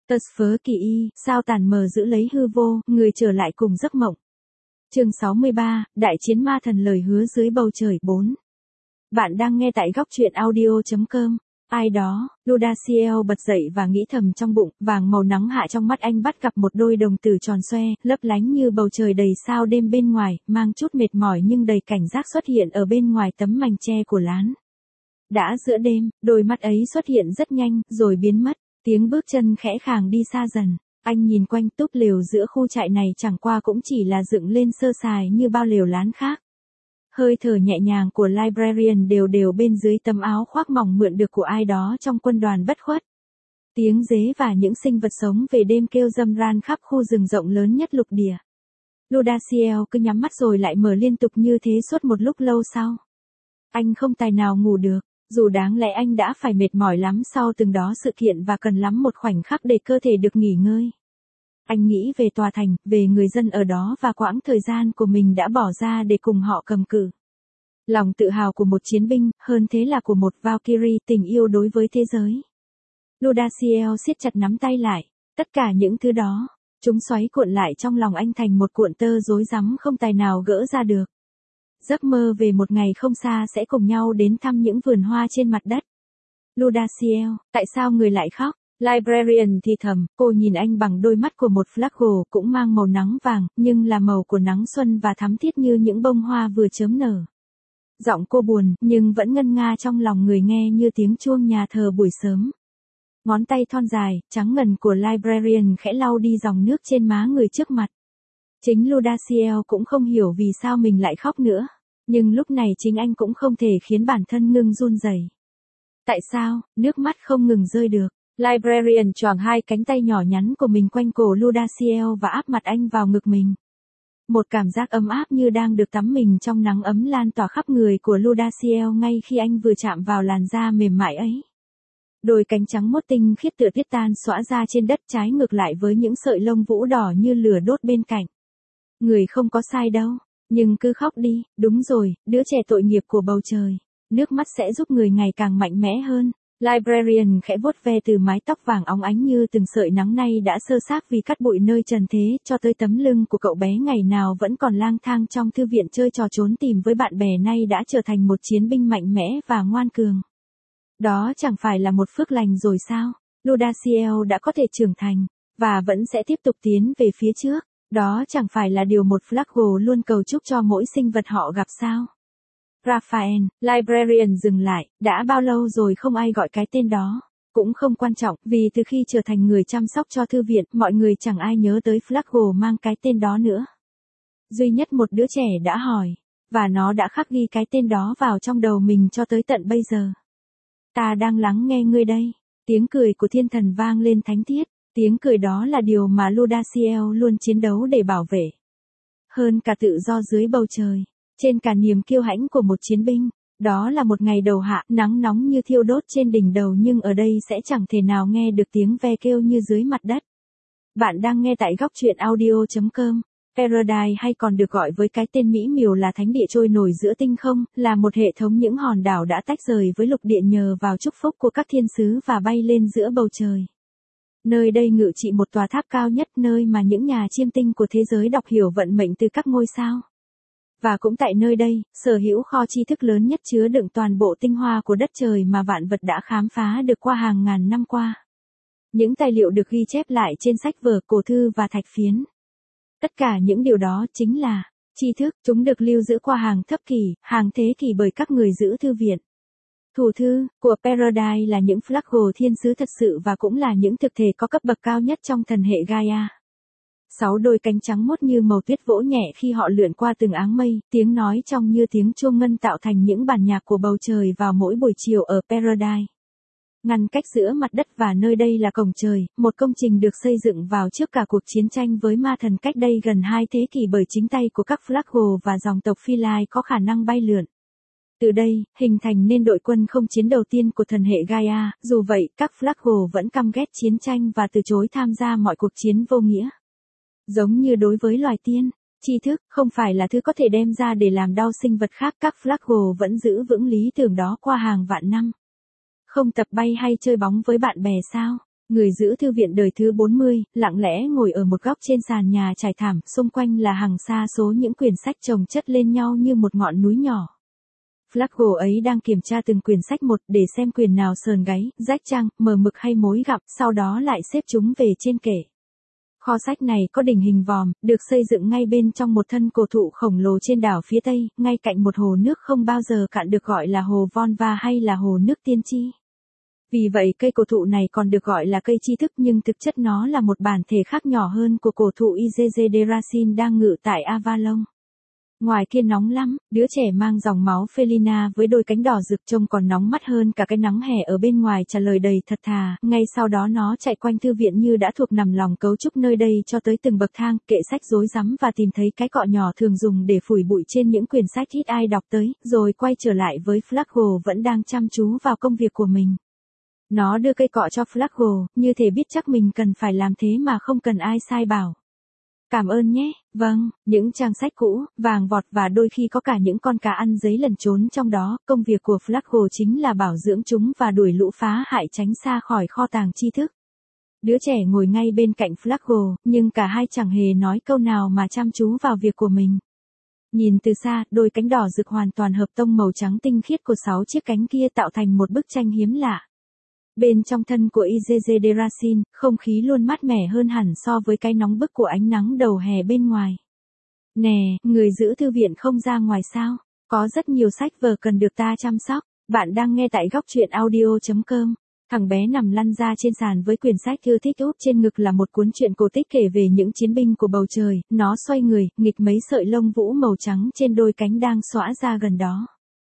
Tơ phớ kỳ y, sao tàn mờ giữ lấy hư vô, người trở lại cùng giấc mộng. Chương 63, Đại chiến ma thần lời hứa dưới bầu trời 4. Bạn đang nghe tại góc truyện audio.com. Ai đó, Ludaciel bật dậy và nghĩ thầm trong bụng, vàng màu nắng hạ trong mắt anh bắt gặp một đôi đồng tử tròn xoe, lấp lánh như bầu trời đầy sao đêm bên ngoài, mang chút mệt mỏi nhưng đầy cảnh giác xuất hiện ở bên ngoài tấm mành tre của lán. Đã giữa đêm, đôi mắt ấy xuất hiện rất nhanh, rồi biến mất, tiếng bước chân khẽ khàng đi xa dần. Anh nhìn quanh túp lều giữa khu trại này chẳng qua cũng chỉ là dựng lên sơ sài như bao lều lán khác. Hơi thở nhẹ nhàng của librarian đều đều bên dưới tấm áo khoác mỏng mượn được của ai đó trong quân đoàn bất khuất. Tiếng dế và những sinh vật sống về đêm kêu râm ran khắp khu rừng rộng lớn nhất lục địa. Ludaciel cứ nhắm mắt rồi lại mở liên tục như thế suốt một lúc lâu sau. Anh không tài nào ngủ được, dù đáng lẽ anh đã phải mệt mỏi lắm sau từng đó sự kiện và cần lắm một khoảnh khắc để cơ thể được nghỉ ngơi. Anh nghĩ về tòa thành, về người dân ở đó và quãng thời gian của mình đã bỏ ra để cùng họ cầm cự. Lòng tự hào của một chiến binh, hơn thế là của một Valkyrie, tình yêu đối với thế giới. Ludaciel siết chặt nắm tay lại, tất cả những thứ đó, chúng xoáy cuộn lại trong lòng anh thành một cuộn tơ rối rắm không tài nào gỡ ra được. Giấc mơ về một ngày không xa sẽ cùng nhau đến thăm những vườn hoa trên mặt đất. Ludaciel, tại sao người lại khóc? Librarian thì thầm, cô nhìn anh bằng đôi mắt của một Flaggo cũng mang màu nắng vàng, nhưng là màu của nắng xuân và thắm thiết như những bông hoa vừa chớm nở. Giọng cô buồn, nhưng vẫn ngân nga trong lòng người nghe như tiếng chuông nhà thờ buổi sớm. Ngón tay thon dài, trắng ngần của Librarian khẽ lau đi dòng nước trên má người trước mặt. Chính Ludaciel cũng không hiểu vì sao mình lại khóc nữa, nhưng lúc này chính anh cũng không thể khiến bản thân ngưng run rẩy. Tại sao, nước mắt không ngừng rơi được? Librarian choàng hai cánh tay nhỏ nhắn của mình quanh cổ Ludaciel và áp mặt anh vào ngực mình. Một cảm giác ấm áp như đang được tắm mình trong nắng ấm lan tỏa khắp người của Ludaciel ngay khi anh vừa chạm vào làn da mềm mại ấy. Đôi cánh trắng mốt tinh khiết tựa tiết tan xõa ra trên đất trái ngược lại với những sợi lông vũ đỏ như lửa đốt bên cạnh. Người không có sai đâu, nhưng cứ khóc đi, đúng rồi, đứa trẻ tội nghiệp của bầu trời. Nước mắt sẽ giúp người ngày càng mạnh mẽ hơn. Librarian khẽ vuốt ve từ mái tóc vàng óng ánh như từng sợi nắng nay đã sơ xác vì cắt bụi nơi trần thế cho tới tấm lưng của cậu bé ngày nào vẫn còn lang thang trong thư viện chơi trò trốn tìm với bạn bè nay đã trở thành một chiến binh mạnh mẽ và ngoan cường. Đó chẳng phải là một phước lành rồi sao? Ludaciel đã có thể trưởng thành, và vẫn sẽ tiếp tục tiến về phía trước. Đó chẳng phải là điều một Flaggo luôn cầu chúc cho mỗi sinh vật họ gặp sao? Raphael, Librarian dừng lại, đã bao lâu rồi không ai gọi cái tên đó. Cũng không quan trọng, vì từ khi trở thành người chăm sóc cho thư viện, mọi người chẳng ai nhớ tới Flaggo mang cái tên đó nữa. Duy nhất một đứa trẻ đã hỏi, và nó đã khắc ghi cái tên đó vào trong đầu mình cho tới tận bây giờ. Ta đang lắng nghe ngươi đây. Tiếng cười của thiên thần vang lên thánh thiết. Tiếng cười đó là điều mà Ludaciel luôn chiến đấu để bảo vệ. Hơn cả tự do dưới bầu trời. Trên cả niềm kiêu hãnh của một chiến binh, đó là một ngày đầu hạ, nắng nóng như thiêu đốt trên đỉnh đầu nhưng ở đây sẽ chẳng thể nào nghe được tiếng ve kêu như dưới mặt đất. Bạn đang nghe tại góc truyện audio.com. Paradise hay còn được gọi với cái tên mỹ miều là thánh địa trôi nổi giữa tinh không, là một hệ thống những hòn đảo đã tách rời với lục địa nhờ vào chúc phúc của các thiên sứ và bay lên giữa bầu trời. Nơi đây ngự trị một tòa tháp cao nhất, nơi mà những nhà chiêm tinh của thế giới đọc hiểu vận mệnh từ các ngôi sao. Và cũng tại nơi đây, sở hữu kho tri thức lớn nhất chứa đựng toàn bộ tinh hoa của đất trời mà vạn vật đã khám phá được qua hàng ngàn năm qua. Những tài liệu được ghi chép lại trên sách vở, cổ thư và thạch phiến. Tất cả những điều đó chính là tri thức, chúng được lưu giữ qua hàng thập kỷ, hàng thế kỷ bởi các người giữ thư viện. Thủ thư của Paradise là những Flaggo thiên sứ thật sự và cũng là những thực thể có cấp bậc cao nhất trong thần hệ Gaia. 6 đôi cánh trắng mốt như màu tuyết vỗ nhẹ khi họ lượn qua từng áng mây, tiếng nói trong như tiếng chuông ngân tạo thành những bản nhạc của bầu trời vào mỗi buổi chiều ở Paradise. Ngăn cách giữa mặt đất và nơi đây là cổng trời, một công trình được xây dựng vào trước cả cuộc chiến tranh với ma thần cách đây gần 2 thế kỷ bởi chính tay của các Flaggo và dòng tộc Phi Lai có khả năng bay lượn. Từ đây, hình thành nên đội quân không chiến đầu tiên của thần hệ Gaia, dù vậy, các Flaggo vẫn căm ghét chiến tranh và từ chối tham gia mọi cuộc chiến vô nghĩa. Giống như đối với loài tiên, tri thức không phải là thứ có thể đem ra để làm đau sinh vật khác, các Flaggo vẫn giữ vững lý tưởng đó qua hàng vạn năm. Không tập bay hay chơi bóng với bạn bè sao? Người giữ thư viện đời thứ 40, lặng lẽ ngồi ở một góc trên sàn nhà trải thảm, xung quanh là hàng xa số những quyển sách chồng chất lên nhau như một ngọn núi nhỏ. Flaggo ấy đang kiểm tra từng quyển sách một để xem quyển nào sờn gáy, rách trang, mờ mực hay mối gặm, sau đó lại xếp chúng về trên kệ. Kho sách này có đỉnh hình vòm, được xây dựng ngay bên trong một thân cổ thụ khổng lồ trên đảo phía Tây, ngay cạnh một hồ nước không bao giờ cạn được gọi là hồ Volva hay là hồ nước tiên tri. Vì vậy cây cổ thụ này còn được gọi là cây tri thức nhưng thực chất nó là một bản thể khác nhỏ hơn của cổ thụ Ygd-Derasin đang ngự tại Avalon. Ngoài kia nóng lắm, đứa trẻ mang dòng máu Felina với đôi cánh đỏ rực trông còn nóng mắt hơn cả cái nắng hè ở bên ngoài trả lời đầy thật thà, ngay sau đó nó chạy quanh thư viện như đã thuộc nằm lòng cấu trúc nơi đây cho tới từng bậc thang, kệ sách rối rắm và tìm thấy cái cọ nhỏ thường dùng để phủi bụi trên những quyển sách ít ai đọc tới, rồi quay trở lại với Flaggo vẫn đang chăm chú vào công việc của mình. Nó đưa cây cọ cho Flaggo, như thể biết chắc mình cần phải làm thế mà không cần ai sai bảo. Cảm ơn nhé, vâng, những trang sách cũ, vàng vọt và đôi khi có cả những con cá ăn giấy lẩn trốn trong đó, công việc của Flaggo chính là bảo dưỡng chúng và đuổi lũ phá hại tránh xa khỏi kho tàng tri thức. Đứa trẻ ngồi ngay bên cạnh Flaggo, nhưng cả hai chẳng hề nói câu nào mà chăm chú vào việc của mình. Nhìn từ xa, đôi cánh đỏ rực hoàn toàn hợp tông màu trắng tinh khiết của 6 chiếc cánh kia tạo thành một bức tranh hiếm lạ. Bên trong thân của Ygd-Derasin, không khí luôn mát mẻ hơn hẳn so với cái nóng bức của ánh nắng đầu hè bên ngoài. Nè, người giữ thư viện không ra ngoài sao? Có rất nhiều sách vở cần được ta chăm sóc. Bạn đang nghe tại góc truyện audio.com. Thằng bé nằm lăn ra trên sàn với quyển sách thư thích úp trên ngực là một cuốn truyện cổ tích kể về những chiến binh của bầu trời. Nó xoay người, nghịch mấy sợi lông vũ màu trắng trên đôi cánh đang xõa ra gần đó.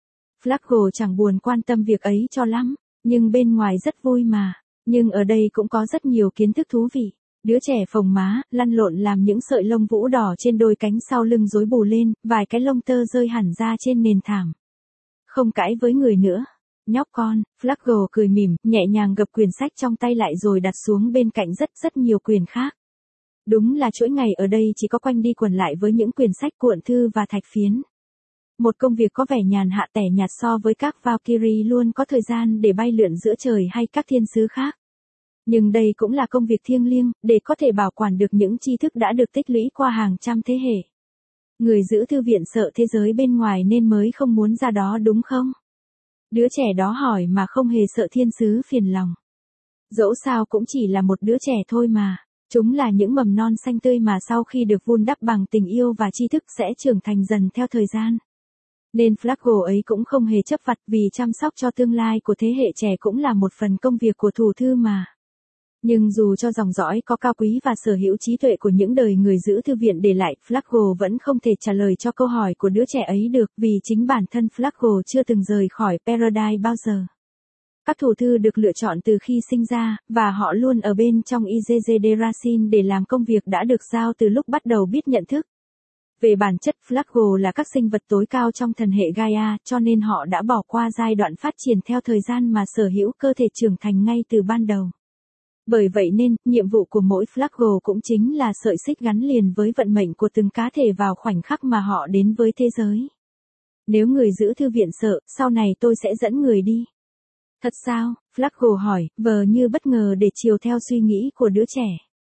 Flaggo chẳng buồn quan tâm việc ấy cho lắm. Nhưng bên ngoài rất vui mà. Nhưng ở đây cũng có rất nhiều kiến thức thú vị. Đứa trẻ phồng má, lăn lộn làm những sợi lông vũ đỏ trên đôi cánh sau lưng rối bù lên, vài cái lông tơ rơi hẳn ra trên nền thảm. Không cãi với người nữa. Nhóc con, Flaggo cười mỉm, nhẹ nhàng gập quyển sách trong tay lại rồi đặt xuống bên cạnh rất nhiều quyển khác. Đúng là chuỗi ngày ở đây chỉ có quanh đi quẩn lại với những quyển sách cuộn thư và thạch phiến. Một công việc có vẻ nhàn hạ tẻ nhạt so với các Valkyrie luôn có thời gian để bay lượn giữa trời hay các thiên sứ khác. Nhưng đây cũng là công việc thiêng liêng, để có thể bảo quản được những tri thức đã được tích lũy qua hàng trăm thế hệ. Người giữ thư viện sợ thế giới bên ngoài nên mới không muốn ra đó đúng không? Đứa trẻ đó hỏi mà không hề sợ thiên sứ phiền lòng. Dẫu sao cũng chỉ là một đứa trẻ thôi mà. Chúng là những mầm non xanh tươi mà sau khi được vun đắp bằng tình yêu và tri thức sẽ trưởng thành dần theo thời gian. Nên Flaggo ấy cũng không hề chấp vặt vì chăm sóc cho tương lai của thế hệ trẻ cũng là một phần công việc của thủ thư mà. Nhưng dù cho dòng dõi có cao quý và sở hữu trí tuệ của những đời người giữ thư viện để lại, Flaggo vẫn không thể trả lời cho câu hỏi của đứa trẻ ấy được vì chính bản thân Flaggo chưa từng rời khỏi Paradise bao giờ. Các thủ thư được lựa chọn từ khi sinh ra, và họ luôn ở bên trong Ygd-Derasin để làm công việc đã được giao từ lúc bắt đầu biết nhận thức. Về bản chất, Flaggo là các sinh vật tối cao trong thần hệ Gaia, cho nên họ đã bỏ qua giai đoạn phát triển theo thời gian mà sở hữu cơ thể trưởng thành ngay từ ban đầu. Bởi vậy nên, nhiệm vụ của mỗi Flaggo cũng chính là sợi xích gắn liền với vận mệnh của từng cá thể vào khoảnh khắc mà họ đến với thế giới. Nếu người giữ thư viện sợ, sau này tôi sẽ dẫn người đi. Thật sao? Flaggo hỏi, vờ như bất ngờ để chiều theo suy nghĩ của đứa trẻ.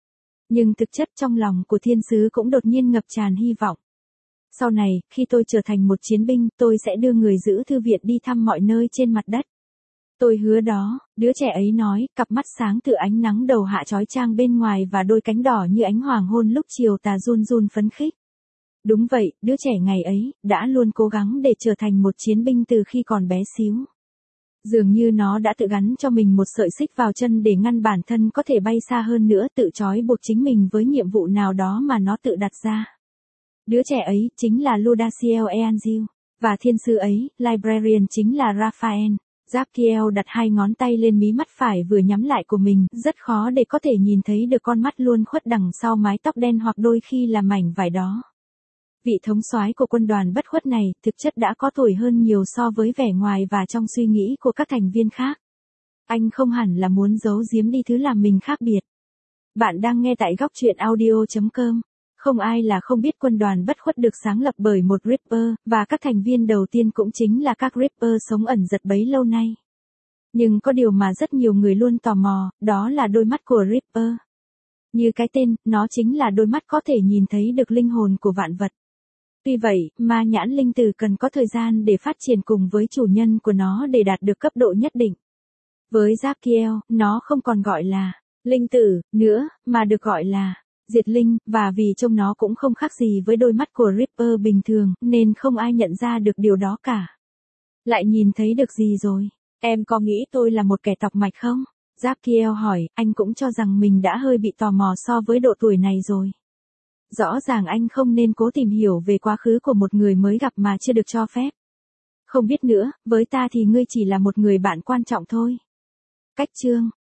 Nhưng thực chất trong lòng của thiên sứ cũng đột nhiên ngập tràn hy vọng. Sau này, khi tôi trở thành một chiến binh, tôi sẽ đưa người giữ thư viện đi thăm mọi nơi trên mặt đất. Tôi hứa đó, đứa trẻ ấy nói, cặp mắt sáng từ ánh nắng đầu hạ chói chang bên ngoài và đôi cánh đỏ như ánh hoàng hôn lúc chiều tà run run phấn khích. Đúng vậy, đứa trẻ ngày ấy, đã luôn cố gắng để trở thành một chiến binh từ khi còn bé xíu. Dường như nó đã tự gắn cho mình một sợi xích vào chân để ngăn bản thân có thể bay xa hơn nữa, tự trói buộc chính mình với nhiệm vụ nào đó mà nó tự đặt ra. Đứa trẻ ấy chính là Ludaciel Eanzil, và thiên sư ấy, Librarian chính là Raphael. Zapkiel đặt hai ngón tay lên mí mắt phải vừa nhắm lại của mình, rất khó để có thể nhìn thấy được con mắt luôn khuất đằng sau mái tóc đen hoặc đôi khi là mảnh vải đó. Vị thống soái của quân đoàn bất khuất này, thực chất đã có tuổi hơn nhiều so với vẻ ngoài và trong suy nghĩ của các thành viên khác. Anh không hẳn là muốn giấu giếm đi thứ làm mình khác biệt. Bạn đang nghe tại góc truyện audio.com. Không ai là không biết quân đoàn bất khuất được sáng lập bởi một Ripper, và các thành viên đầu tiên cũng chính là các Ripper sống ẩn giật bấy lâu nay. Nhưng có điều mà rất nhiều người luôn tò mò, đó là đôi mắt của Reaper. Như cái tên, nó chính là đôi mắt có thể nhìn thấy được linh hồn của vạn vật. Tuy vậy, ma nhãn linh tử cần có thời gian để phát triển cùng với chủ nhân của nó để đạt được cấp độ nhất định. Với Zakiel, nó không còn gọi là linh tử nữa, mà được gọi là diệt linh, và vì trông nó cũng không khác gì với đôi mắt của Reaper bình thường, nên không ai nhận ra được điều đó cả. Lại nhìn thấy được gì rồi? Em có nghĩ tôi là một kẻ tọc mạch không? Zakiel hỏi, anh cũng cho rằng mình đã hơi bị tò mò so với độ tuổi này rồi. Rõ ràng anh không nên cố tìm hiểu về quá khứ của một người mới gặp mà chưa được cho phép. Không biết nữa, với ta thì ngươi chỉ là một người bạn quan trọng thôi. Cách chương